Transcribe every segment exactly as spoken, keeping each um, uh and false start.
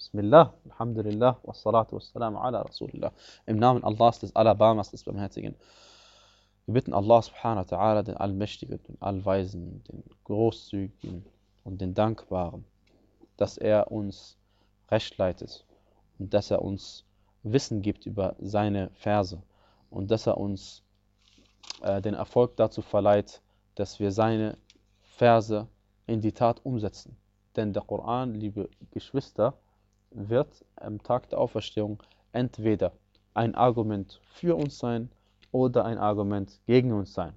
Bismillah, Alhamdulillah, wassalatu wassalamu ala Rasulillah. Im Namen Allahs, des Alabamas, des Barmherzigen. Wir bitten Allah subhanahu wa ta'ala, den Allmächtigen, den Allweisen, den Großzügigen und den Dankbaren, dass er uns recht leitet und dass er uns Wissen gibt über seine Verse und dass er uns äh, den Erfolg dazu verleiht, dass wir seine Verse in die Tat umsetzen. Denn der Koran, liebe Geschwister, wird am Tag der Auferstehung entweder ein Argument für uns sein oder ein Argument gegen uns sein.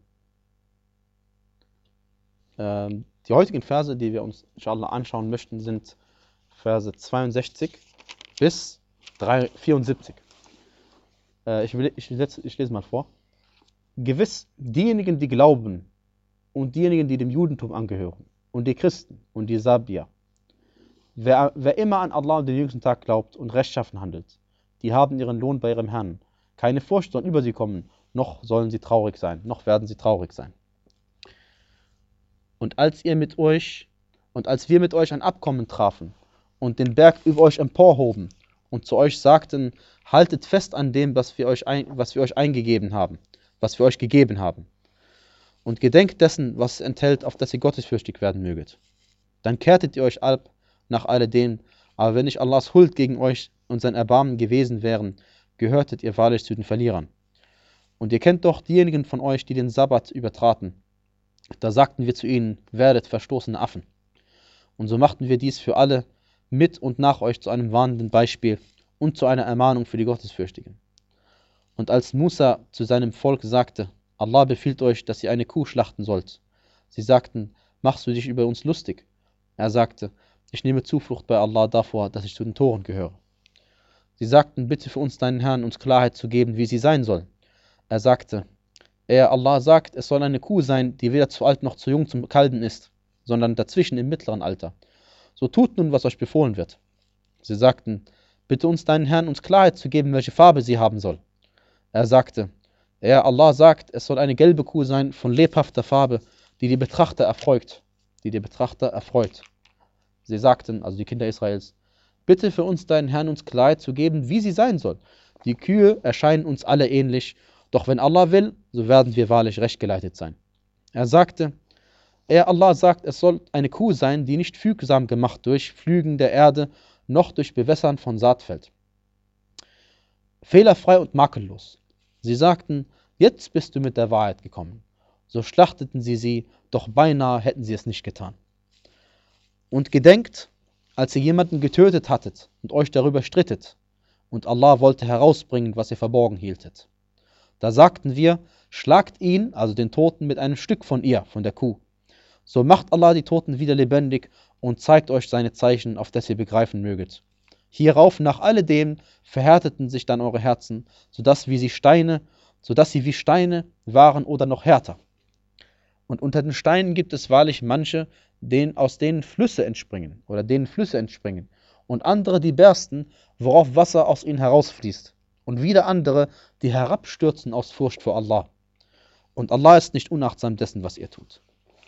Ähm, die heutigen Verse, die wir uns inshallah anschauen möchten, sind Verse zweiundsechzig bis vierundsiebzig. Äh, ich, will, ich, ich, ich lese mal vor. Gewiss, diejenigen, die glauben und diejenigen, die dem Judentum angehören und die Christen und die Sabier, Wer, wer immer an Allah und den jüngsten Tag glaubt und rechtschaffen handelt, die haben ihren Lohn bei ihrem Herrn. Keine Furcht soll über sie kommen, noch sollen sie traurig sein, noch werden sie traurig sein. Und als ihr mit euch, und als wir mit euch ein Abkommen trafen und den Berg über euch emporhoben und zu euch sagten, haltet fest an dem, was wir euch, ein, was wir euch eingegeben haben, was wir euch gegeben haben. Und gedenkt dessen, was es enthält, auf dass ihr gottesfürchtig werden möget. Dann kehrtet ihr euch ab nach alledem, aber wenn nicht Allahs Huld gegen euch und sein Erbarmen gewesen wären, gehörtet ihr wahrlich zu den Verlierern. Und ihr kennt doch diejenigen von euch, die den Sabbat übertraten. Da sagten wir zu ihnen, werdet verstoßene Affen. Und so machten wir dies für alle mit und nach euch zu einem warnenden Beispiel und zu einer Ermahnung für die Gottesfürchtigen. Und als Musa zu seinem Volk sagte, Allah befiehlt euch, dass ihr eine Kuh schlachten sollt. Sie sagten, machst du dich über uns lustig? Er sagte, ich nehme Zuflucht bei Allah davor, dass ich zu den Toren gehöre. Sie sagten, bitte für uns deinen Herrn, uns Klarheit zu geben, wie sie sein soll. Er sagte, er Allah sagt, es soll eine Kuh sein, die weder zu alt noch zu jung zum Kalben ist, sondern dazwischen im mittleren Alter. So tut nun, was euch befohlen wird. Sie sagten, bitte uns deinen Herrn, uns Klarheit zu geben, welche Farbe sie haben soll. Er sagte, er Allah sagt, es soll eine gelbe Kuh sein von lebhafter Farbe, die die Betrachter erfreut, die die Betrachter erfreut. Sie sagten, also die Kinder Israels, bitte für uns deinen Herrn, uns Klarheit zu geben, wie sie sein soll. Die Kühe erscheinen uns alle ähnlich, doch wenn Allah will, so werden wir wahrlich recht geleitet sein. Er sagte, er Allah sagt, es soll eine Kuh sein, die nicht fügsam gemacht durch Pflügen der Erde, noch durch Bewässern von Saatfeld. Fehlerfrei und makellos. Sie sagten, jetzt bist du mit der Wahrheit gekommen. So schlachteten sie sie, doch beinahe hätten sie es nicht getan. Und gedenkt, als ihr jemanden getötet hattet und euch darüber strittet, und Allah wollte herausbringen, was ihr verborgen hieltet. Da sagten wir, schlagt ihn, also den Toten, mit einem Stück von ihr, von der Kuh. So macht Allah die Toten wieder lebendig und zeigt euch seine Zeichen, auf das ihr begreifen möget. Hierauf, nach alledem, verhärteten sich dann eure Herzen, sodass wie sie Steine, sodass sie wie Steine waren oder noch härter. Und unter den Steinen gibt es wahrlich manche, denen, aus denen Flüsse entspringen oder denen Flüsse entspringen und andere, die bersten, worauf Wasser aus ihnen herausfließt und wieder andere, die herabstürzen aus Furcht vor Allah. Und Allah ist nicht unachtsam dessen, was ihr tut.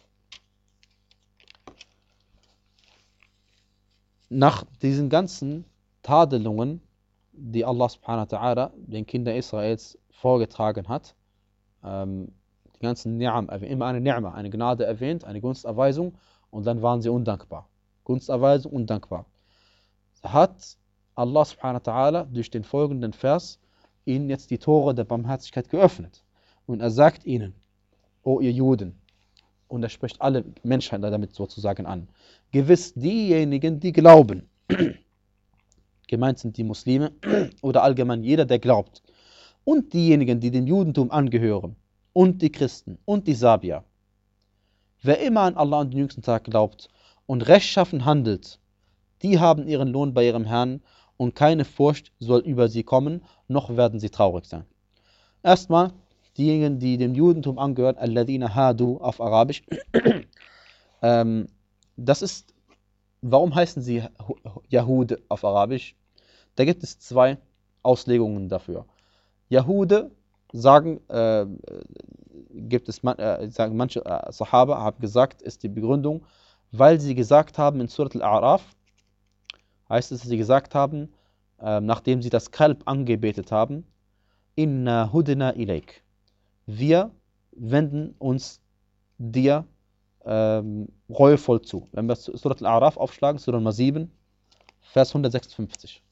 Nach diesen ganzen Tadelungen, die Allah subhanahu wa ta'ala den Kindern Israels vorgetragen hat, ähm, die ganzen Ni'am, immer eine Ni'ma, eine Gnade erwähnt, eine Gunsterweisung, und dann waren sie undankbar. Gunsterweisung, undankbar. Hat Allah subhanahu wa ta'ala durch den folgenden Vers ihnen jetzt die Tore der Barmherzigkeit geöffnet. Und er sagt ihnen, o ihr Juden, und er spricht alle Menschheit damit sozusagen an, gewiss diejenigen, die glauben, gemeint sind die Muslime oder allgemein jeder, der glaubt, und diejenigen, die dem Judentum angehören, und die Christen und die Sabier. Wer immer an Allah und den jüngsten Tag glaubt und rechtschaffen handelt, die haben ihren Lohn bei ihrem Herrn und keine Furcht soll über sie kommen, noch werden sie traurig sein. Erstmal diejenigen, die dem Judentum angehören, alladina hadu auf Arabisch. ähm, das ist, warum heißen sie Yahude auf Arabisch? Da gibt es zwei Auslegungen dafür. Yahude sagen, äh, gibt es man, äh, sagen manche äh, Sahaba haben gesagt, ist die Begründung, weil sie gesagt haben in Surat al-A'raf, heißt es, dass sie gesagt haben, äh, nachdem sie das Kalb angebetet haben, Inna hudna ilaik. Wir wenden uns dir ähm, reuevoll zu. Wenn wir Surat Al-A'raf aufschlagen, Surah Nummer sieben, Vers hundertsechsundfünfzig.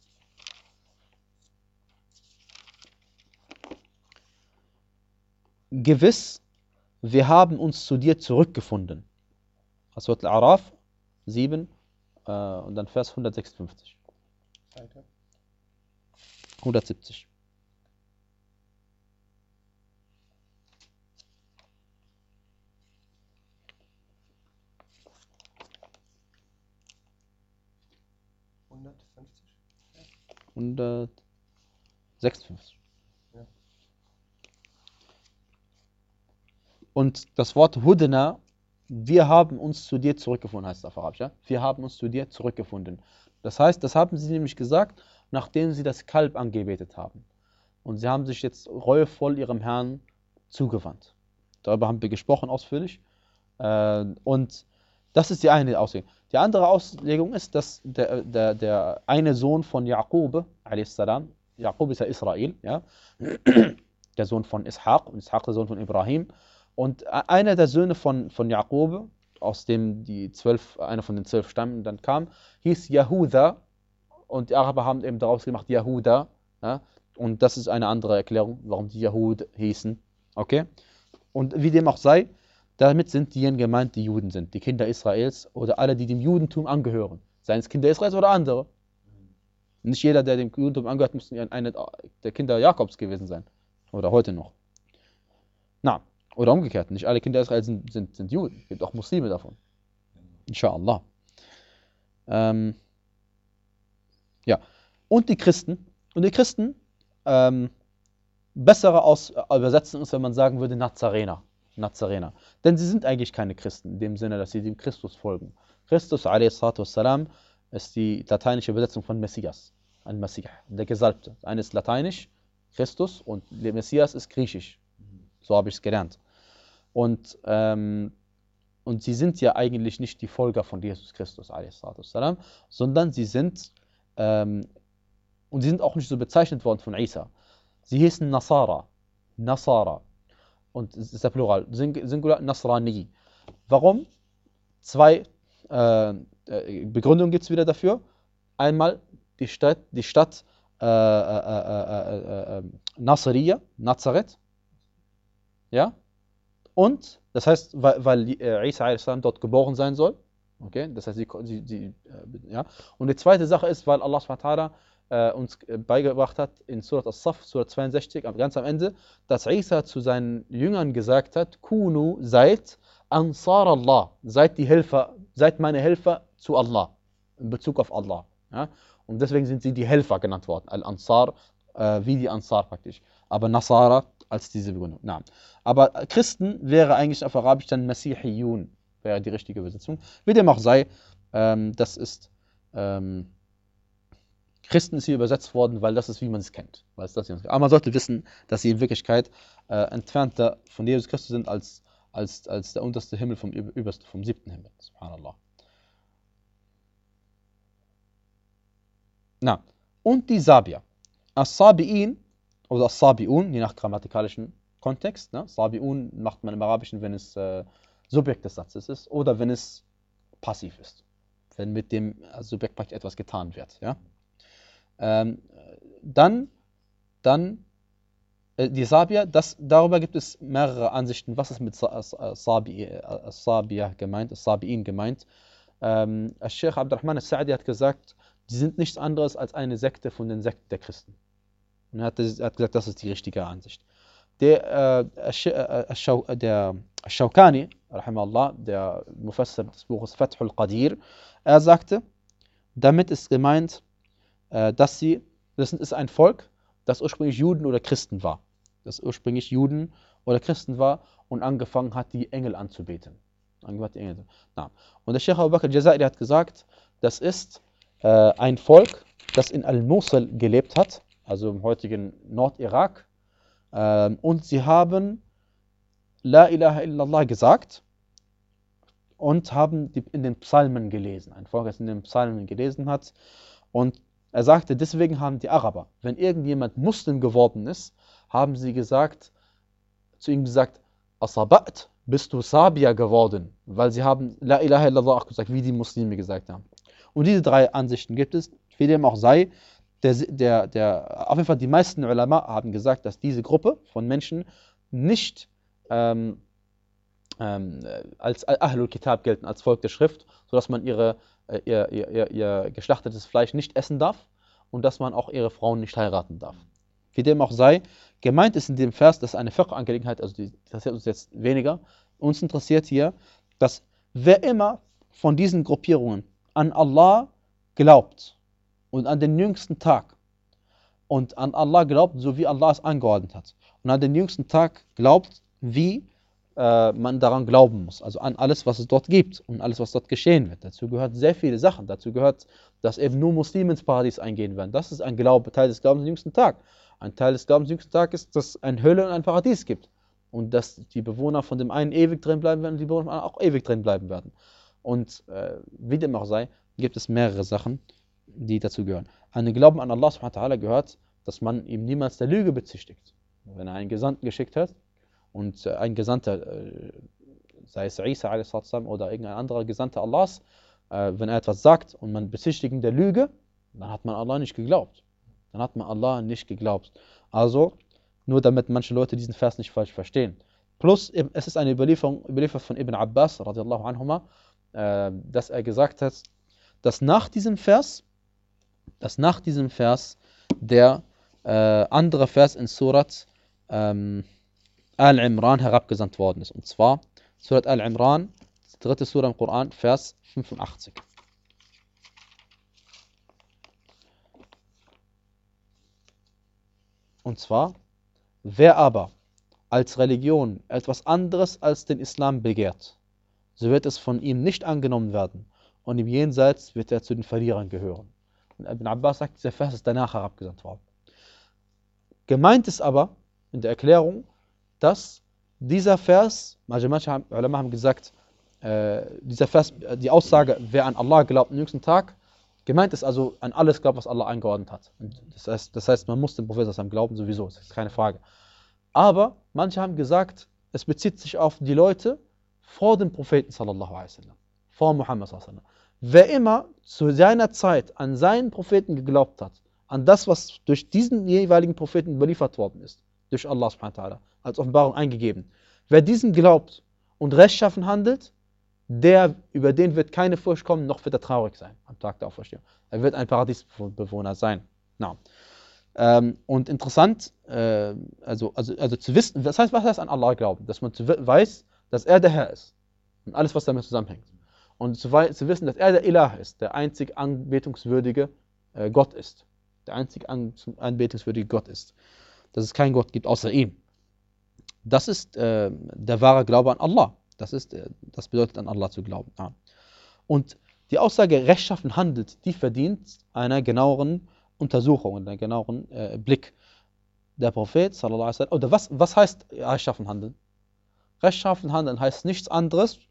Gewiss, wir haben uns zu dir zurückgefunden. Surat Al-A'raf sieben äh, und dann Vers hundertsechsundfünfzig. hundertsiebzig. hundertsechsundfünfzig. Ja. Und das Wort Hudna, wir haben uns zu dir zurückgefunden, heißt es auf Arabisch. Ja? Wir haben uns zu dir zurückgefunden. Das heißt, das haben sie nämlich gesagt, nachdem sie das Kalb angebetet haben. Und sie haben sich jetzt reuevoll ihrem Herrn zugewandt. Darüber haben wir gesprochen ausführlich. Und das ist die eine Auslegung. Die andere Auslegung ist, dass der, der, der eine Sohn von Jaqub, a s. Jaqub ist ja Israel, ja? Der Sohn von Ishaq, und Ishaq der Sohn von Ibrahim. Und einer der Söhne von, von Jaqub, aus dem die zwölf, einer von den zwölf Stämmen dann kam, hieß Yahuda. Und die Araber haben eben daraus gemacht Yahuda. Ja? Und das ist eine andere Erklärung, warum die Yahud hießen. Okay? Und wie dem auch sei, damit sind diejenigen gemeint, die Juden sind, die Kinder Israels oder alle, die dem Judentum angehören. Seien es Kinder Israels oder andere. Nicht jeder, der dem Judentum angehört, muss eine der Kinder Jakobs gewesen sein. Oder heute noch. Na, oder umgekehrt. Nicht alle Kinder Israels sind, sind, sind Juden. Es gibt auch Muslime davon. Inshallah. Ähm, ja. Und die Christen. Und die Christen, ähm, bessere Aus Übersetzung ist, wenn man sagen würde, Nazarener. Nazarener. Denn sie sind eigentlich keine Christen, in dem Sinne, dass sie dem Christus folgen. Christus, a s. ist die lateinische Übersetzung von Messias. Ein Messiah, der Gesalbte. Eine ist lateinisch, Christus, und der Messias ist griechisch. So habe ich es gelernt. Und, ähm, und sie sind ja eigentlich nicht die Folger von Jesus Christus, a s. sondern sie sind, ähm, und sie sind auch nicht so bezeichnet worden von Isa. Sie hießen Nasara. Nasara. Und es ist der Plural, Singular Nasrani. Warum? Zwei äh, Begründungen gibt es wieder dafür. Einmal die Stadt, die Stadt äh, äh, äh, äh, Nasriya, Nazareth. Ja? Und, das heißt, weil, weil Isa a s. dort geboren sein soll. Okay? Das heißt, sie, sie, sie, ja. Und die zweite Sache ist, weil Allah subhanahu wa ta'ala Äh, uns beigebracht hat in Surat As-Saff, Surat zweiundsechzig, ganz am Ende, dass Isa zu seinen Jüngern gesagt hat, Kunu, seid Ansar Allah, seid die Helfer, seid meine Helfer zu Allah, in Bezug auf Allah. Ja? Und deswegen sind sie die Helfer genannt worden, Al-Ansar, äh, wie die Ansar praktisch. Aber Nasara als diese Begründung. Na. Aber Christen wäre eigentlich auf Arabisch dann Masihiyun, wäre die richtige Übersetzung. Wie dem auch sei, ähm, das ist ähm, Christen ist hier übersetzt worden, weil das ist, wie man es kennt. Weil es das hier Aber man sollte wissen, dass sie in Wirklichkeit äh, entfernter von Jesus Christus sind als, als, als der unterste Himmel vom, überste, vom siebten Himmel. Subhanallah. Na, und die Sabier. As-Sabi'in oder As-Sabi'un, je nach grammatikalischen Kontext. Ne? Sabi'un macht man im Arabischen, wenn es äh, Subjekt des Satzes ist oder wenn es passiv ist. Wenn mit dem Subjekt praktisch etwas getan wird. Ja? Ähm, dann, dann äh, die Sabier, das, darüber gibt es mehrere Ansichten, was ist mit Sabier gemeint, Sabiin gemeint. Ähm, Sheikh Abdurrahman al-Sa'di hat gesagt, die sind nichts anderes als eine Sekte von den Sekten der Christen. Und er hat, er hat gesagt, das ist die richtige Ansicht. Der, äh, der Shawkani, rahimahullah, der Mufassir des Buches Fathul Qadir, er sagte, damit ist gemeint, dass sie, das ist ein Volk, das ursprünglich Juden oder Christen war. Das ursprünglich Juden oder Christen war und angefangen hat, die Engel anzubeten. Angefangen hat, die Engel. Na. Und der Sheikh Abu Bakr al-Jazairi hat gesagt, das ist äh, ein Volk, das in Al-Mosul gelebt hat, also im heutigen Nordirak. Äh, und sie haben La ilaha illallah gesagt und haben die in den Psalmen gelesen. Ein Volk, das in den Psalmen gelesen hat. Und er sagte, deswegen haben die Araber, wenn irgendjemand Muslim geworden ist, haben sie gesagt, zu ihm gesagt, Asabat, bist du Sabia geworden, weil sie haben La ilaha illallah auch gesagt, wie die Muslime gesagt haben. Und diese drei Ansichten gibt es, wie dem auch sei, der, der, der, auf jeden Fall die meisten Ulama haben gesagt, dass diese Gruppe von Menschen nicht ähm, ähm, als Ahlul Kitab gelten, als Volk der Schrift, sodass man ihre, äh, ihr, ihr, ihr, ihr geschlachtetes Fleisch nicht essen darf und dass man auch ihre Frauen nicht heiraten darf. Wie dem auch sei, gemeint ist in dem Vers, das ist eine Fiqh-Angelegenheit, also die interessiert uns jetzt weniger. Uns interessiert hier, dass wer immer von diesen Gruppierungen an Allah glaubt und an den jüngsten Tag und an Allah glaubt, so wie Allah es angeordnet hat und an den jüngsten Tag glaubt, wie äh, man daran glauben muss, also an alles, was es dort gibt und alles, was dort geschehen wird. Dazu gehört sehr viele Sachen. Dazu gehört, dass eben nur Muslime ins Paradies eingehen werden. Das ist ein Glaube, Teil des Glaubens am jüngsten Tag. Ein Teil des Glaubens am jüngsten Tag ist, dass es eine Hölle und ein Paradies gibt. Und dass die Bewohner von dem einen ewig drin bleiben werden und die Bewohner von dem anderen auch ewig drin bleiben werden. Und äh, wie dem auch sei, gibt es mehrere Sachen, die dazu gehören. An den Glauben an Allah subhanahu wa ta'ala gehört, dass man ihm niemals der Lüge bezichtigt. Wenn er einen Gesandten geschickt hat und äh, ein Gesandter, äh, sei es Isa a s. oder irgendein anderer Gesandter Allahs, äh, wenn er etwas sagt und man bezichtigt ihn der Lüge, dann hat man Allah nicht geglaubt. Dann hat man Allah nicht geglaubt. Also, nur damit manche Leute diesen Vers nicht falsch verstehen. Plus, es ist eine Überlieferung, Überlieferung von Ibn Abbas, radiallahu anhuma, äh, dass er gesagt hat, dass nach diesem Vers, dass nach diesem Vers der äh, andere Vers in Surat ähm, Al-Imran herabgesandt worden ist. Und zwar Surat Al-Imran, dritte Surah im Koran, Vers fünfundachtzig. Und zwar, wer aber als Religion etwas anderes als den Islam begehrt, so wird es von ihm nicht angenommen werden und im Jenseits wird er zu den Verlierern gehören. Und Ibn Abbas sagt, dieser Vers ist danach herabgesandt worden. Gemeint ist aber in der Erklärung, dass dieser Vers, manche Ulama haben gesagt, äh, dieser Vers, die Aussage, wer an Allah glaubt am jüngsten Tag, gemeint ist also an alles glaubt, was Allah angeordnet hat. Und das heißt, das heißt, man muss dem Propheten glauben sowieso, das ist keine Frage. Aber manche haben gesagt, es bezieht sich auf die Leute vor dem Propheten sallallahu alaihi wasallam, vor Muhammad sallallahu alaihi wasallam. Wer immer zu seiner Zeit an seinen Propheten geglaubt hat, an das, was durch diesen jeweiligen Propheten überliefert worden ist, durch Allah subhanahu wa ta'ala, als Offenbarung eingegeben. Wer diesen glaubt und rechtschaffen handelt, der, über den wird keine Furcht kommen, noch wird er traurig sein am Tag der Auferstehung. Er wird ein Paradiesbewohner sein. No. Ähm, und interessant, äh, also, also, also zu wissen, das heißt, was heißt an Allah glauben? Dass man zu, weiß, dass er der Herr ist und alles, was damit zusammenhängt. Und zu, zu wissen, dass er der Ilah ist, der einzig anbetungswürdige äh, Gott ist. Der einzig an, anbetungswürdige Gott ist. Dass es keinen Gott gibt außer ihm. Das ist äh, der wahre Glaube an Allah. Das, ist, äh, das bedeutet, an Allah zu glauben. Ja. Und die Aussage, rechtschaffen handelt, die verdient einer genaueren Untersuchung, einen genaueren äh, Blick. Der Prophet, sallallahu alaihi wasallam, oder was, was heißt rechtschaffen handeln? Rechtschaffen handeln heißt nichts anderes,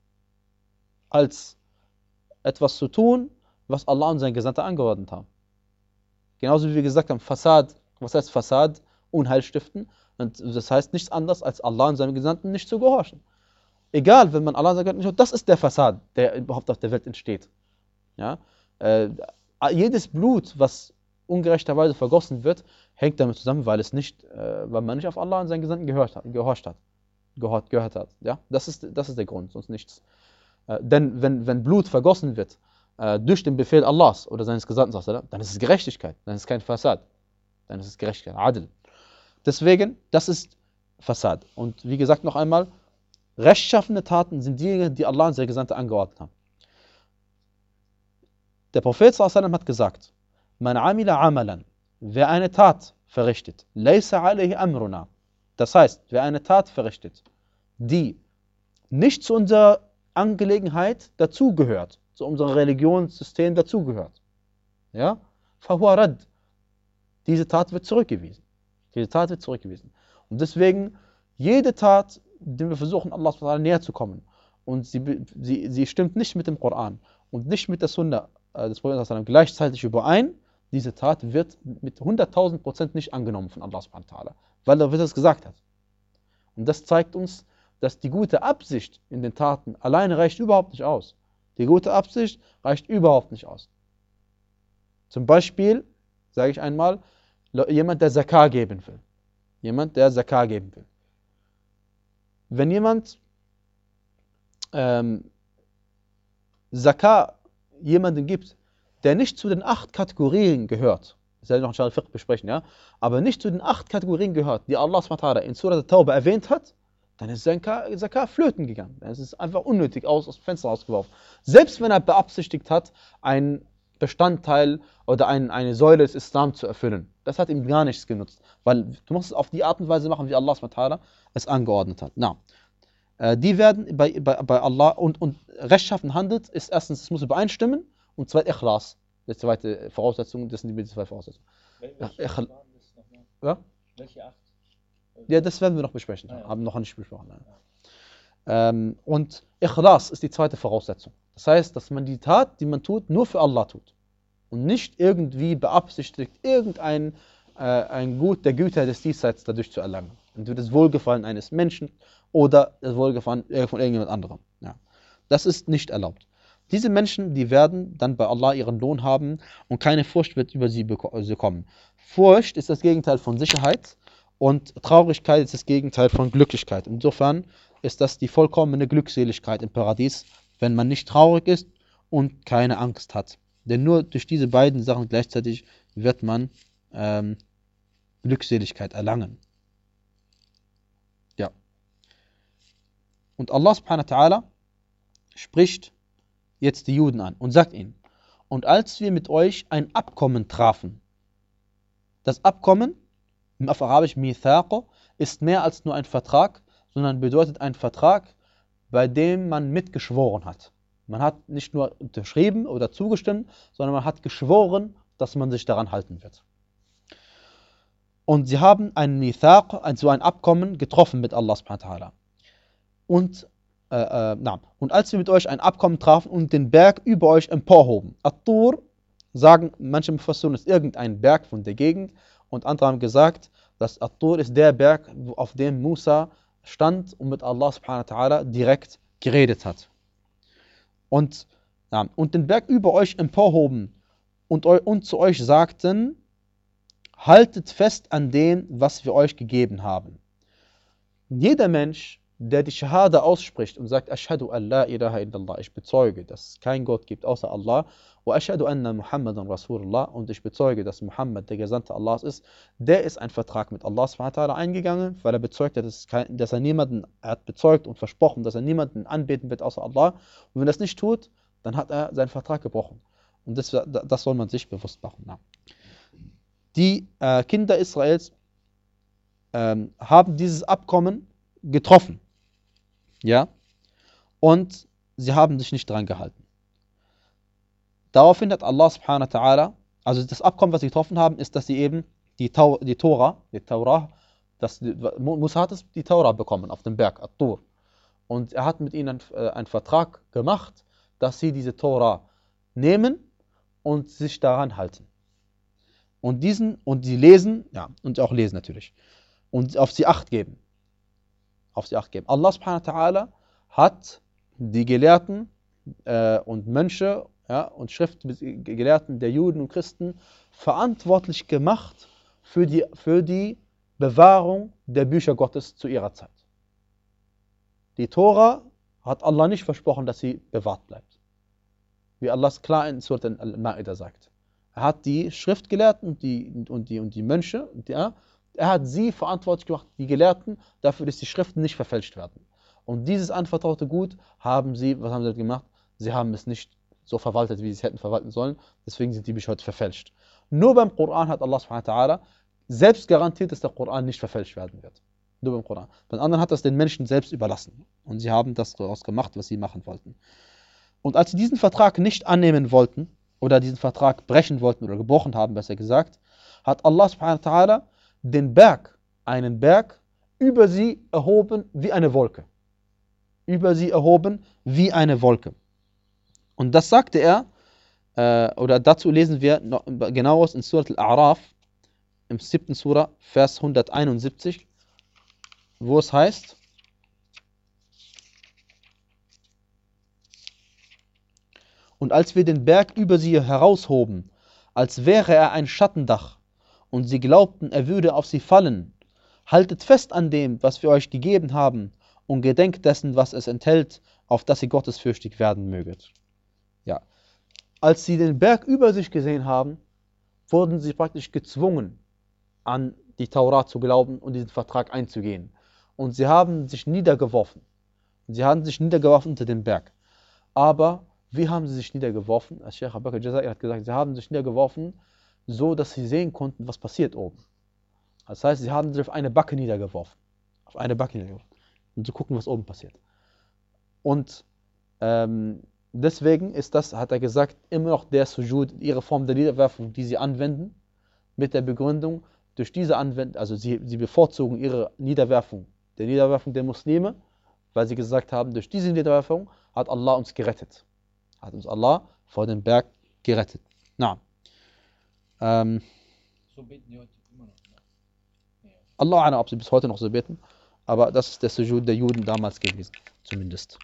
als etwas zu tun, was Allah und sein Gesandter angeordnet haben. Genauso wie wir gesagt haben, Fasad, was heißt Fasad? Unheil stiften. Und das heißt nichts anderes, als Allah und seinem Gesandten nicht zu gehorchen. Egal, wenn man Allah und seinem Gesandten nicht gehorcht, das ist der Fasad, der überhaupt auf der Welt entsteht. Ja? Äh, jedes Blut, was ungerechterweise vergossen wird, hängt damit zusammen, weil es nicht, äh, weil man nicht auf Allah und seinen Gesandten gehört hat, gehorcht hat. Gehört, gehört hat. Ja? Das ist, das ist der Grund, sonst nichts. Äh, denn wenn, wenn Blut vergossen wird, äh, durch den Befehl Allahs oder seines Gesandten, dann ist es Gerechtigkeit, dann ist es kein Fasad. Dann ist es Gerechtigkeit, Adl. Deswegen, das ist Fasad. Und wie gesagt noch einmal, rechtschaffene Taten sind diejenigen, die Allah und seine Gesandte angeordnet haben. Der Prophet sallallahu alaihi wasallam hat gesagt, Man amila amalan, wer eine Tat verrichtet, laysa alayhi amruna, das heißt, wer eine Tat verrichtet, die nicht zu unserer Angelegenheit dazugehört, zu unserem Religionssystem dazugehört, ja, fahuwa rad, diese Tat wird zurückgewiesen. Diese Tat wird zurückgewiesen. Und deswegen, jede Tat, die wir versuchen, Allah näher zu kommen, und sie, sie, sie stimmt nicht mit dem Koran und nicht mit der Sunna äh, des Propheten gleichzeitig überein, diese Tat wird mit hunderttausend Prozent nicht angenommen von Allah subhanahu wa ta'ala, weil er das gesagt hat. Und das zeigt uns, dass die gute Absicht in den Taten alleine reicht überhaupt nicht aus. Die gute Absicht reicht überhaupt nicht aus. Zum Beispiel, sage ich einmal, jemand, der Zakah geben will. Jemand, der Zakah geben will. Wenn jemand ähm, Zakah jemanden gibt, der nicht zu den acht Kategorien gehört, das werde ich noch in Schar al-Fiqh besprechen, ja, aber nicht zu den acht Kategorien gehört, die Allah subhanahu wa ta'ala in Surah al-Tawbah erwähnt hat, dann ist Zakah flöten gegangen. Es ist einfach unnötig aus, aus dem Fenster rausgeworfen. Selbst wenn er beabsichtigt hat, einen Bestandteil oder ein, eine Säule des Islam zu erfüllen. Das hat ihm gar nichts genutzt, weil du musst es auf die Art und Weise machen, wie Allah subhanahu wa ta'ala es angeordnet hat. Na, äh, die werden bei, bei, bei Allah und, und rechtschaffen handelt, ist erstens, es muss übereinstimmen und zweitens Ikhlas. Die zweite Voraussetzung, das sind die zwei Voraussetzungen. Welche, ja, acht? ja? Welche acht? Ja, das werden wir noch besprechen. Ah, ja. Haben noch nicht besprochen. Ja. Ähm, und Ikhlas ist die zweite Voraussetzung. Das heißt, dass man die Tat, die man tut, nur für Allah tut. Und nicht irgendwie beabsichtigt, irgendein äh, ein Gut der Güter des Diesseits dadurch zu erlangen. Entweder das Wohlgefallen eines Menschen oder das Wohlgefallen von irgendjemand anderem. Ja. Das ist nicht erlaubt. Diese Menschen, die werden dann bei Allah ihren Lohn haben und keine Furcht wird über sie kommen. Furcht ist das Gegenteil von Sicherheit und Traurigkeit ist das Gegenteil von Glücklichkeit. Insofern ist das die vollkommene Glückseligkeit im Paradies, wenn man nicht traurig ist und keine Angst hat. Denn nur durch diese beiden Sachen gleichzeitig wird man ähm, Glückseligkeit erlangen. Ja. Und Allah subhanahu wa ta'ala spricht jetzt die Juden an und sagt ihnen, und als wir mit euch ein Abkommen trafen, das Abkommen, auf Arabisch Mithaq, ist mehr als nur ein Vertrag, sondern bedeutet ein Vertrag, bei dem man mitgeschworen hat. Man hat nicht nur unterschrieben oder zugestimmt, sondern man hat geschworen, dass man sich daran halten wird. Und sie haben ein Mithaq, also ein Abkommen, getroffen mit Allah subhanahu wa ta'ala. Und, äh, äh, na, und als wir mit euch ein Abkommen trafen und den Berg über euch emporhoben. At-Tur, sagen manche Mufassiren, ist irgendein Berg von der Gegend. Und andere haben gesagt, dass At-Tur ist der Berg, auf dem Musa stand und mit Allah subhanahu wa ta'ala direkt geredet hat. Und, ja, und den Berg über euch emporhoben und, und zu euch sagten, haltet fest an dem, was wir euch gegeben haben. Jeder Mensch, der die Shahada ausspricht und sagt, Ashhadu an la ilaha illallah, ich bezeuge, dass es keinen Gott gibt außer Allah, wa ashhadu anna Muhammadan Rasulullah, und ich bezeuge, dass Muhammad der Gesandte Allahs ist, der ist einen Vertrag mit Allah subhanahu wa ta'ala eingegangen, weil er bezeugt hat, dass, kein, dass er niemanden, er hat bezeugt und versprochen, dass er niemanden anbeten wird außer Allah. Und wenn er das nicht tut, dann hat er seinen Vertrag gebrochen. Und das, das soll man sich bewusst machen. Ja. Die äh, Kinder Israels ähm, haben dieses Abkommen getroffen. Ja, und sie haben sich nicht dran gehalten. Daraufhin hat Allah subhanahu wa ta'ala, also das Abkommen, was sie getroffen haben, ist, dass sie eben die, Tau, die Tora, die Taurah, das, Musa hat die Taurah bekommen auf dem Berg, At-Tur. Und er hat mit ihnen einen, einen Vertrag gemacht, dass sie diese Tora nehmen und sich daran halten. Und diesen, und sie lesen, ja, und auch lesen natürlich. Und auf sie Acht geben. Auf sie Acht geben. Allah subhanahu wa ta'ala hat die Gelehrten äh, und Mönche, ja, und Schriftgelehrten der Juden und Christen verantwortlich gemacht für die, für die Bewahrung der Bücher Gottes zu ihrer Zeit. Die Tora hat Allah nicht versprochen, dass sie bewahrt bleibt. Wie Allah es klar in Surah Al-Ma'idah sagt. Er hat die Schriftgelehrten und die, und die, und die Mönche, ja, er hat sie verantwortlich gemacht, die Gelehrten, dafür, dass die Schriften nicht verfälscht werden. Und dieses anvertraute Gut haben sie, was haben sie gemacht? Sie haben es nicht so verwaltet, wie sie es hätten verwalten sollen. Deswegen sind die bis heute verfälscht. Nur beim Koran hat Allah subhanahu wa ta'ala selbst garantiert, dass der Koran nicht verfälscht werden wird. Nur beim Koran. Beim anderen hat das den Menschen selbst überlassen. Und sie haben das daraus gemacht, was sie machen wollten. Und als sie diesen Vertrag nicht annehmen wollten, oder diesen Vertrag brechen wollten, oder gebrochen haben, besser gesagt, hat Allah subhanahu wa ta'ala den Berg, einen Berg, über sie erhoben wie eine Wolke. Über sie erhoben wie eine Wolke. Und das sagte er, äh, oder dazu lesen wir noch genaueres in Surat Al-A'raf, im siebten Surah, Vers hunderteinundsiebzig, wo es heißt: Und als wir den Berg über sie heraushoben, als wäre er ein Schattendach, und sie glaubten, er würde auf sie fallen, haltet fest an dem, was wir euch gegeben haben, und gedenkt dessen, was es enthält, auf dass ihr gottesfürchtig werden möget. Ja. Als sie den Berg über sich gesehen haben, wurden sie praktisch gezwungen, an die Taura zu glauben und diesen Vertrag einzugehen. Und sie haben sich niedergeworfen. Sie haben sich niedergeworfen unter dem Berg. Aber wie haben sie sich niedergeworfen? Als Sheikh Abu Bakr al-Jazairi hat gesagt, sie haben sich niedergeworfen, so dass sie sehen konnten, was passiert oben. Das heißt, sie haben sich auf eine Backe niedergeworfen. Auf eine Backe niedergeworfen. Um zu gucken, was oben passiert. Und ähm, deswegen ist das, hat er gesagt, immer noch der Sujud, ihre Form der Niederwerfung, die sie anwenden, mit der Begründung, durch diese Anwendung, also sie, sie bevorzugen ihre Niederwerfung, der Niederwerfung der Muslime, weil sie gesagt haben, durch diese Niederwerfung hat Allah uns gerettet. Hat uns Allah vor dem Berg gerettet. Na. Ähm, So beten die heute immer noch. Ne? Ja. Allah, ob sie bis heute noch so beten, aber das ist der Sujud der Juden damals gewesen, zumindest.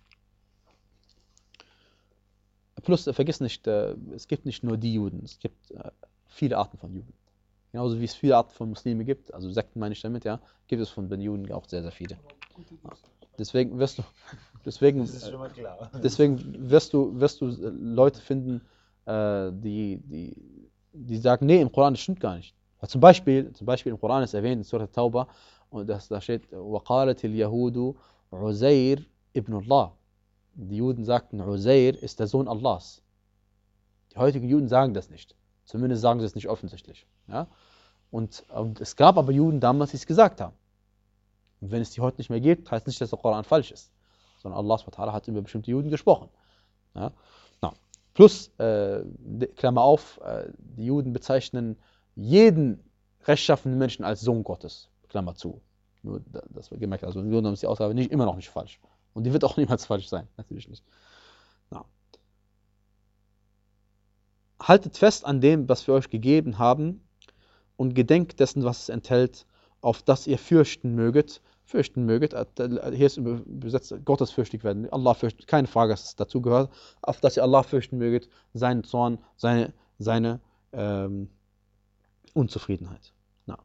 Plus, vergiss nicht, äh, es gibt nicht nur die Juden, es gibt äh, viele Arten von Juden. Genauso wie es viele Arten von Muslimen gibt, also Sekten meine ich damit, ja, gibt es von den Juden auch sehr, sehr viele. Deswegen wirst du, deswegen, Das ist schon mal klar. deswegen wirst du, wirst du Leute finden, äh, die, die, die sagen, nee, im Koran, das stimmt gar nicht. Also zum Beispiel, zum Beispiel im Koran ist erwähnt in Surah Tauba, und das, da steht, وَقَالَتِ الْيَهُودُ عُزَيْرْ ibn Allah. Die Juden sagten, Uzair ist der Sohn Allahs. Die heutigen Juden sagen das nicht. Zumindest sagen sie es nicht offensichtlich. Ja? Und, und es gab aber Juden damals, die es gesagt haben. Und wenn es die heute nicht mehr gibt, heißt nicht, dass der Koran falsch ist. Sondern Allah subhanahu wa ta'ala hat über bestimmte Juden gesprochen. Ja? Na. Plus, äh, Klammer auf, äh, die Juden bezeichnen jeden rechtschaffenen Menschen als Sohn Gottes. Klammer zu. Nur, das wir gemerkt, also im Grunde genommen ist die Aussage nicht, immer noch nicht falsch. Und die wird auch niemals falsch sein. Natürlich nicht. Na. Haltet fest an dem, was wir euch gegeben haben, und gedenkt dessen, was es enthält, auf das ihr fürchten möget. Fürchten möget, hier ist übersetzt, gottesfürchtig werden. Allah fürchtet, keine Frage, dass es dazu gehört. Auf das ihr Allah fürchten möget, seinen Zorn, seine, seine ähm, Unzufriedenheit. Na.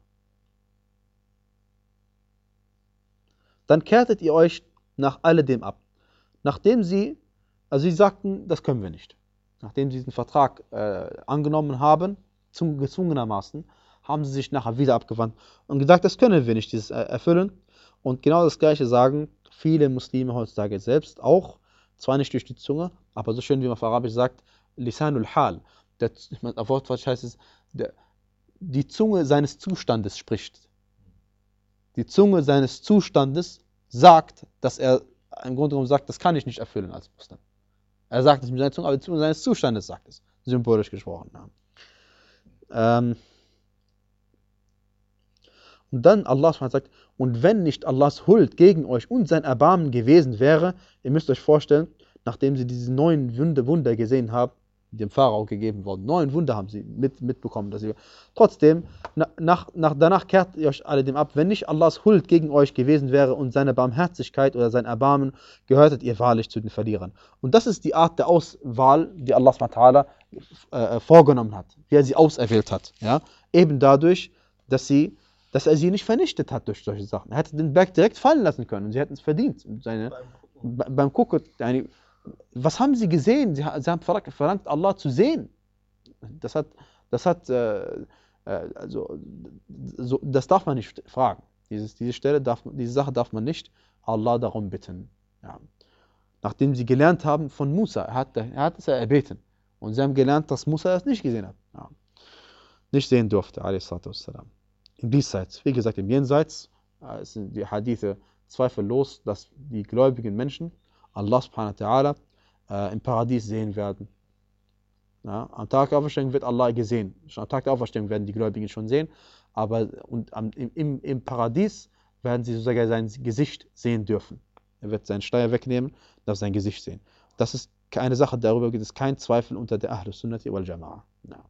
Dann kehrtet ihr euch nach alledem ab. Nachdem sie, also sie sagten, das können wir nicht. Nachdem sie diesen Vertrag äh, angenommen haben, zum, gezwungenermaßen, haben sie sich nachher wieder abgewandt und gesagt, das können wir nicht, dieses äh, erfüllen. Und genau das Gleiche sagen viele Muslime heutzutage selbst auch, zwar nicht durch die Zunge, aber so schön wie man auf Arabisch sagt, Lisanul Hal. Der, auf Wortwörtlich heißt es, der, die Zunge seines Zustandes spricht. Die Zunge seines Zustandes sagt, dass er im Grunde genommen sagt, das kann ich nicht erfüllen als Muslim. Er sagt es mit seiner Zunge, aber die Zunge seines Zustandes sagt es, symbolisch gesprochen. Ja. Ähm, und dann Allah sagt, und wenn nicht Allahs Huld gegen euch und sein Erbarmen gewesen wäre, ihr müsst euch vorstellen, nachdem sie diese neuen Wunder, Wunder gesehen haben, die dem Pharao gegeben wurden, neun Wunder haben sie mit, mitbekommen. Dass sie, trotzdem, nach, nach, danach kehrt ihr euch alle dem ab, wenn nicht Allahs Huld gegen euch gewesen wäre und seine Barmherzigkeit oder sein Erbarmen, gehörtet ihr wahrlich zu den Verlierern. Und das ist die Art der Auswahl, die Allah subhanahu wa ta'ala äh, vorgenommen hat, wie er sie auserwählt hat. Ja? Eben dadurch, dass, sie, dass er sie nicht vernichtet hat durch solche Sachen. Er hätte den Berg direkt fallen lassen können und sie hätten es verdient. Seine, beim Gucken, beim was haben sie gesehen? Sie, sie haben verlangt, Allah zu sehen. Das hat, das hat, äh, also, so, das darf man nicht fragen. Dieses, diese Stelle darf, diese Sache darf man nicht Allah darum bitten. Ja. Nachdem sie gelernt haben von Musa, er hat, er hat es ja erbeten. Und sie haben gelernt, dass Musa es nicht gesehen hat. Ja. Nicht sehen durfte, a.s. Im Diesseits, wie gesagt, im Jenseits äh, sind die Hadithe zweifellos, dass die gläubigen Menschen Allah subhanahu wa ta'ala äh, im Paradies sehen werden. Ja, am Tag der Auferstehung wird Allah gesehen. Schon am Tag der Auferstehung werden die Gläubigen schon sehen, aber und am, im, im Paradies werden sie sogar sein Gesicht sehen dürfen. Er wird seinen Schleier wegnehmen, darf sein Gesicht sehen. Das ist Keine Sache, darüber gibt es keinen Zweifel unter der Ahlus Sunnati wal Jama'a. Ja.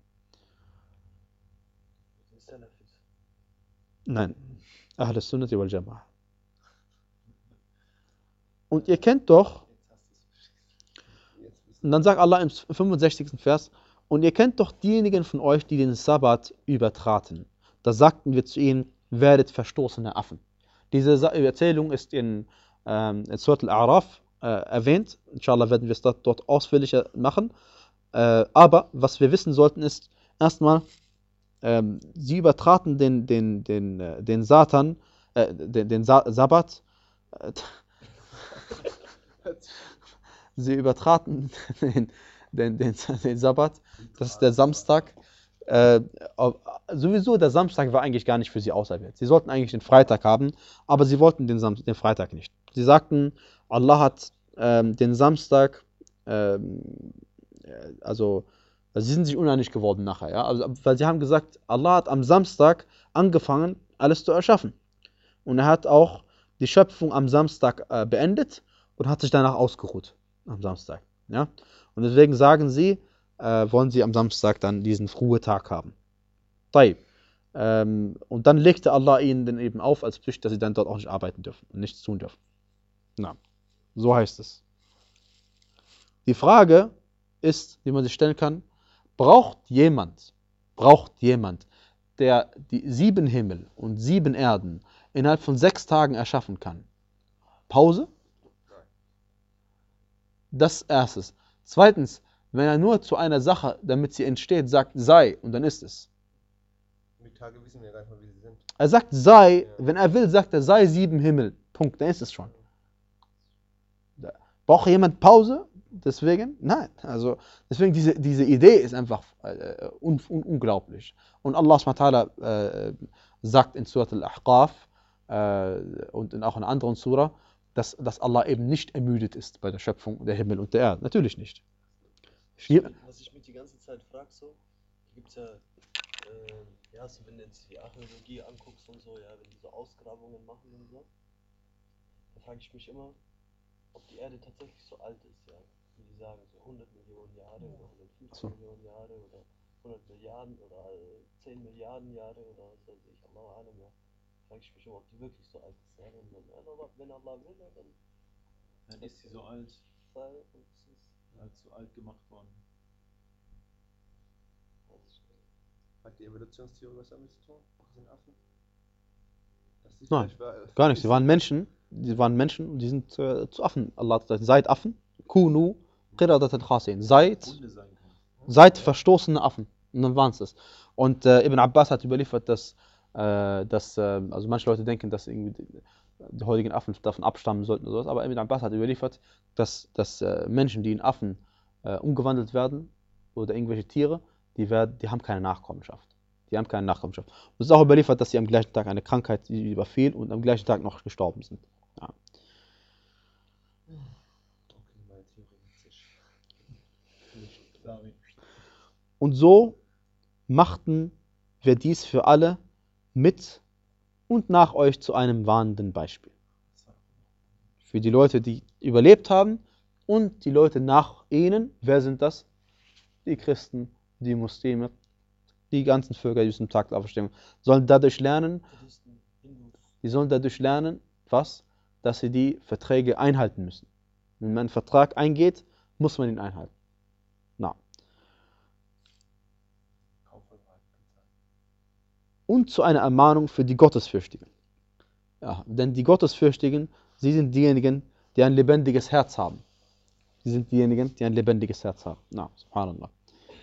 Nein, Ahlus Sunnati wal Jama'a. Und ihr kennt doch, und dann sagt Allah im fünfundsechzigsten Vers, und ihr kennt doch diejenigen von euch, die den Sabbat übertraten. Da sagten wir zu ihnen, werdet verstoßene Affen. Diese Erzählung ist in, ähm, in Surat al-A'raf äh, erwähnt. Inshallah werden wir es dort ausführlicher machen. Äh, aber was wir wissen sollten ist, erstmal, ähm, sie übertraten den, den, den, äh, den Satan, äh, den, den Sa Sabbat, äh, sie übertraten den, den, den, den Sabbat, das ist der Samstag. Äh, sowieso, der Samstag war eigentlich gar nicht für sie auserwählt. Sie sollten eigentlich den Freitag haben, aber sie wollten den, Sam den Freitag nicht. Sie sagten, Allah hat ähm, den Samstag, ähm, also, also sie sind sich uneinig geworden nachher, ja? Also, weil sie haben gesagt, Allah hat am Samstag angefangen, alles zu erschaffen. Und er hat auch die Schöpfung am Samstag äh, beendet und hat sich danach ausgeruht am Samstag. Ja? Und deswegen sagen sie, äh, wollen sie am Samstag dann diesen Ruhetag haben. Taib. Ähm, und dann legte Allah ihnen dann eben auf als Pflicht, dass sie dann dort auch nicht arbeiten dürfen und nichts tun dürfen. Na, so heißt es. Die Frage ist, die man sich stellen kann, braucht jemand, braucht jemand, der die sieben Himmel und sieben Erden innerhalb von sechs Tagen erschaffen kann, Pause? Das erstes. Zweitens, wenn er nur zu einer Sache, damit sie entsteht, sagt, sei, und dann ist es. Die Tage wissen wir gar nicht mal, wie sie sind. Er sagt, sei, ja. Wenn er will, sagt er, sei sieben Himmel. Punkt, dann ist es schon. Braucht jemand Pause? Deswegen? Nein. Also, deswegen, diese, diese Idee ist einfach äh, un, un, unglaublich. Und Allah subhanahu wa ta'ala äh, sagt in Surat al-Ahqaf äh, und in auch in anderen Surah, dass, dass Allah eben nicht ermüdet ist bei der Schöpfung der Himmel und der Erde. Natürlich nicht. Was ich mich die ganze Zeit frage, so, gibt es ja, äh, ja, so wenn du jetzt die Archäologie anguckst und so, ja, wenn die so Ausgrabungen machen und so, da frage ich mich immer, ob die Erde tatsächlich so alt ist, ja. Wie die sagen, so hundert Millionen Jahre oder hundertfünfzig so. Millionen Jahre oder hundert Milliarden oder zehn Milliarden Jahre oder was weiß ich, Allah Ahnung, ja. Frage ich mich immer, ob die wirklich so alt ist, ja. Wenn, wenn, wenn Allah will, dann, dann ist sie so alt. Sei, und es ist halt so alt gemacht worden. Hat die Evolutionstheorie was damit zu tun? Mit den Affen? Nein, gar nicht. Sie waren Menschen, sie waren Menschen und die sind äh, zu Affen. Allah hat gesagt, seid Affen, kunu, qiradatan khasin. Seid, seid verstoßene Affen. Und dann waren es das. Und äh, Ibn Abbas hat überliefert, dass, äh, dass äh, also manche Leute denken, dass irgendwie die, die heutigen Affen davon abstammen sollten oder sowas, aber Ibn Abbas hat überliefert, dass, dass äh, Menschen, die in Affen äh, umgewandelt werden oder irgendwelche Tiere, die, werden, die haben keine Nachkommenschaft. Die haben keine Nachkommenschaft. Und es ist auch überliefert, dass sie am gleichen Tag eine Krankheit überfiel und am gleichen Tag noch gestorben sind. Ja. Und so machten wir dies für alle mit und nach euch zu einem warnenden Beispiel. Für die Leute, die überlebt haben und die Leute nach ihnen. Wer sind das? Die Christen, die Muslime, die ganzen Völker, die bis zum Tag der Auferstehung sollen dadurch lernen, die sollen dadurch lernen, was? Dass sie die Verträge einhalten müssen. Wenn man einen Vertrag eingeht, muss man ihn einhalten. Na. Und zu einer Ermahnung für die Gottesfürchtigen. Ja, denn die Gottesfürchtigen, sie sind diejenigen, die ein lebendiges Herz haben. Sie sind diejenigen, die ein lebendiges Herz haben. Na, subhanallah.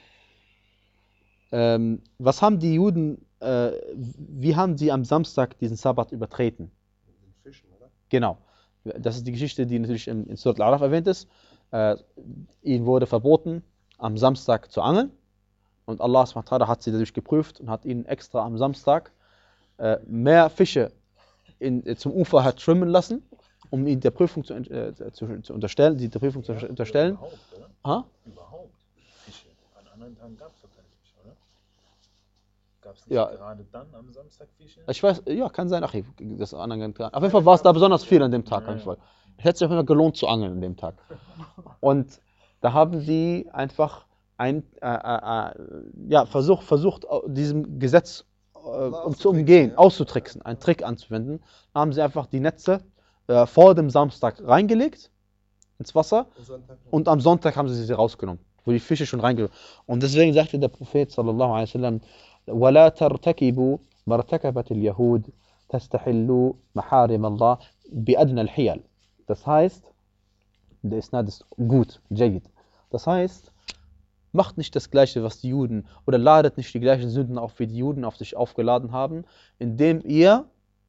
Ähm, was haben die Juden, äh, wie haben sie am Samstag diesen Sabbat übertreten? Mit den Fischen, oder? Genau. Das ist die Geschichte, die natürlich in, in Surat al-Araf erwähnt ist. Äh, ihnen wurde verboten, am Samstag zu angeln. Und Allah subhanahu wa ta'ala hat sie dadurch geprüft und hat ihnen extra am Samstag äh, mehr Fische in, äh, zum Ufer hat schwimmen lassen, um ihnen der Prüfung zu, äh, zu, zu unterstellen, die der Prüfung zu Ja, unterstellen. Überhaupt, oder? Ha? Überhaupt Fische. An anderen Tagen gab es doch keine Fische, oder? Gab es nicht Ja. gerade dann am Samstag Fische? Ich weiß, ja, kann sein, ach, das anderen Tag. Auf jeden Fall war es da besonders viel an dem Tag. Ja, Ja, ja. es hätte sich auf jeden Fall gelohnt zu angeln an dem Tag. Und da haben sie einfach ein, äh, äh, äh, ja, versucht, versucht, diesem Gesetz äh, um zu umgehen, ja. auszutricksen, einen Trick anzuwenden. Da haben sie einfach die Netze äh, vor dem Samstag reingelegt ins Wasser Am Sonntag. und am Sonntag haben sie sie rausgenommen, wo die Fische schon reingelegt. Und deswegen sagte der Prophet sallallahu alaihi wasallam: "ولا ترتكبوا ما ارتكبت اليهود تستحلوا محارم الله بأدنى الحيل." Das heißt, der Isnad ist gut, جيد. Das heißt, macht nicht das Gleiche, was die Juden, oder ladet nicht die gleichen Sünden auf, wie die Juden auf sich aufgeladen haben, indem ihr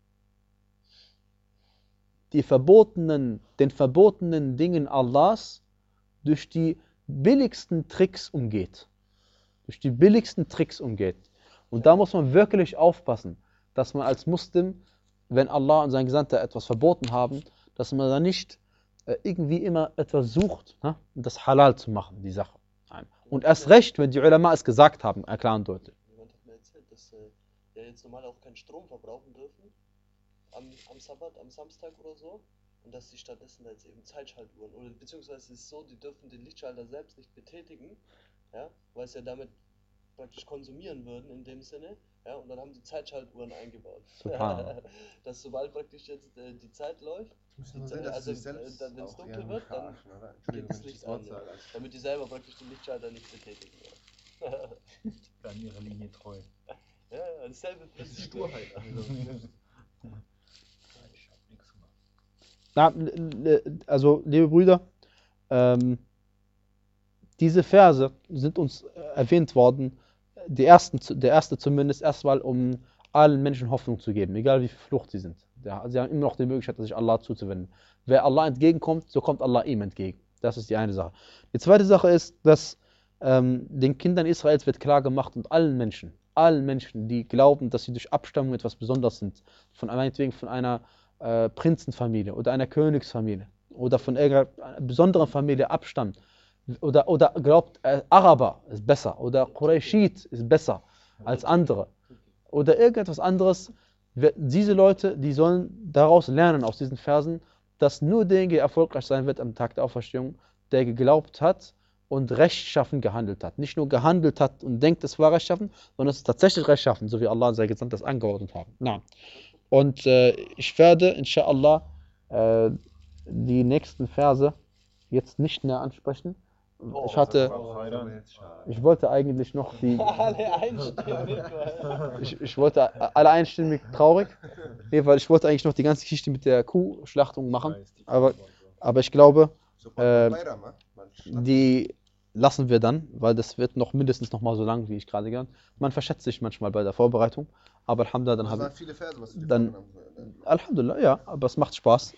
die verbotenen, den verbotenen Dingen Allahs durch die billigsten Tricks umgeht. Durch die billigsten Tricks umgeht. Und da muss man wirklich aufpassen, dass man als Muslim, wenn Allah und sein Gesandter etwas verboten haben, dass man da nicht äh, irgendwie immer etwas sucht, ne, um das halal zu machen, die Sache. Nein. Und erst recht, wenn die Ulama es gesagt haben, erklären deutlich. Jemand hat mir erzählt, dass äh, ja jetzt normal auch keinen Strom verbrauchen dürfen am, am Sabbat, am Samstag oder so. Und dass sie stattdessen da jetzt eben Zeitschaltuhren, oder beziehungsweise es ist so, die dürfen den Lichtschalter selbst nicht betätigen, ja, weil es ja damit praktisch konsumieren würden in dem Sinne, ja, und dann haben die Zeitschaltuhren eingebaut. Subhanallah. Dass sobald praktisch jetzt äh, die Zeit läuft, Ich die muss Zeit, sehen, dass also sie sich selbst dann, wenn es auch dunkel irgendwie wird, dann verarschen, oder? geht Entschuldigung, das wenn ich Licht das Wort an, ja, sage. damit die selber praktisch den Lichtschalter nicht betätigen. Ja, Bleiben ihrer Linie treu. ja, ja, dasselbe Das ist Prinzip. Sturheit. Also, Ich hab nichts gemacht. Na, l- l- also, liebe Brüder, ähm, diese Verse sind uns äh, erwähnt worden, die ersten, zu- der erste zumindest erstmal, um allen Menschen Hoffnung zu geben, egal wie Flucht sie sind. Ja, sie haben immer noch die Möglichkeit, sich Allah zuzuwenden. Wer Allah entgegenkommt, so kommt Allah ihm entgegen. Das ist die eine Sache. Die zweite Sache ist, dass ähm, den Kindern Israels wird klar gemacht und allen Menschen, allen Menschen, die glauben, dass sie durch Abstammung etwas Besonderes sind, von meinetwegen von einer äh, Prinzenfamilie oder einer Königsfamilie oder von irgendeiner besonderen Familie abstammen, oder, oder glaubt, äh, Araber ist besser oder Qurayshit ist besser als andere oder irgendetwas anderes, wer- diese Leute, die sollen daraus lernen, aus diesen Versen, dass nur derjenige erfolgreich sein wird am Tag der Auferstehung, der geglaubt hat und rechtschaffen gehandelt hat. Nicht nur gehandelt hat und denkt, es war rechtschaffen, sondern es ist tatsächlich rechtschaffen, so wie Allah und sein Gesandter das angeordnet haben. Na. Und äh, ich werde, inshallah, äh, die nächsten Verse jetzt nicht mehr ansprechen. Ich hatte, aber jetzt schade. ich wollte eigentlich noch die, Alle einstimmig, weil ich, ich wollte alle einstimmig traurig, nee, weil ich wollte eigentlich noch die ganze Geschichte mit der Kuhschlachtung machen, aber, aber ich glaube, So äh, Bayram, ne? Man schlachtet. die lassen wir dann, weil das wird noch mindestens noch mal so lang, wie ich gerade gern. Man verschätzt sich manchmal bei der Vorbereitung, aber Alhamdulillah, dann Das habe waren viele Verse, was du dir dann- vorgenommen hast. Alhamdulillah, ja, aber es macht Spaß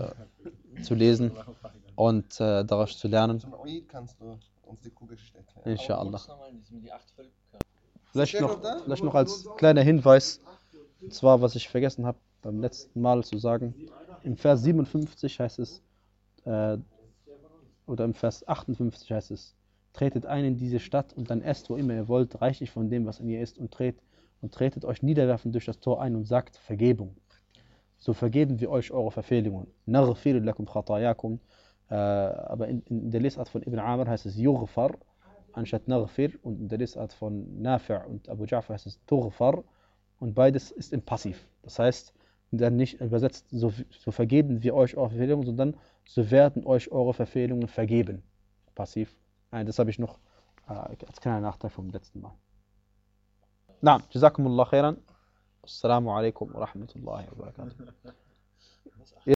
äh, zu lesen und äh, daraus zu lernen, Zum Eid kannst du uns die Kuhgeschichte erklären. inshallah. Die acht Völker. Vielleicht noch, vielleicht noch als kleiner Hinweis, und zwar, was ich vergessen habe beim letzten Mal zu sagen, im Vers siebenundfünfzig heißt es, äh, oder im Vers achtundfünfzig heißt es, tretet ein in diese Stadt und dann esst, wo immer ihr wollt, reichlich von dem, was in ihr ist, und, tret, und tretet euch niederwerfend durch das Tor ein und sagt Vergebung. So vergeben wir euch eure Verfehlungen. Naghfir lakum khatayakum. Äh, aber in, in der Lesart von Ibn Amr heißt es Yughfar anstatt Naghfir, und in der Lesart von Nafi' und Abu Ja'far heißt es Tughfar, und beides ist im Passiv. Das heißt, dann nicht übersetzt, so, so vergeben wir euch eure Verfehlungen, sondern so werden euch eure Verfehlungen vergeben. Passiv. Nein, das habe ich noch äh, als kleiner Nachteil vom letzten Mal. Na, Jazakumullah khairan. Assalamu alaikum wa rahmatullahi wa barakatuh.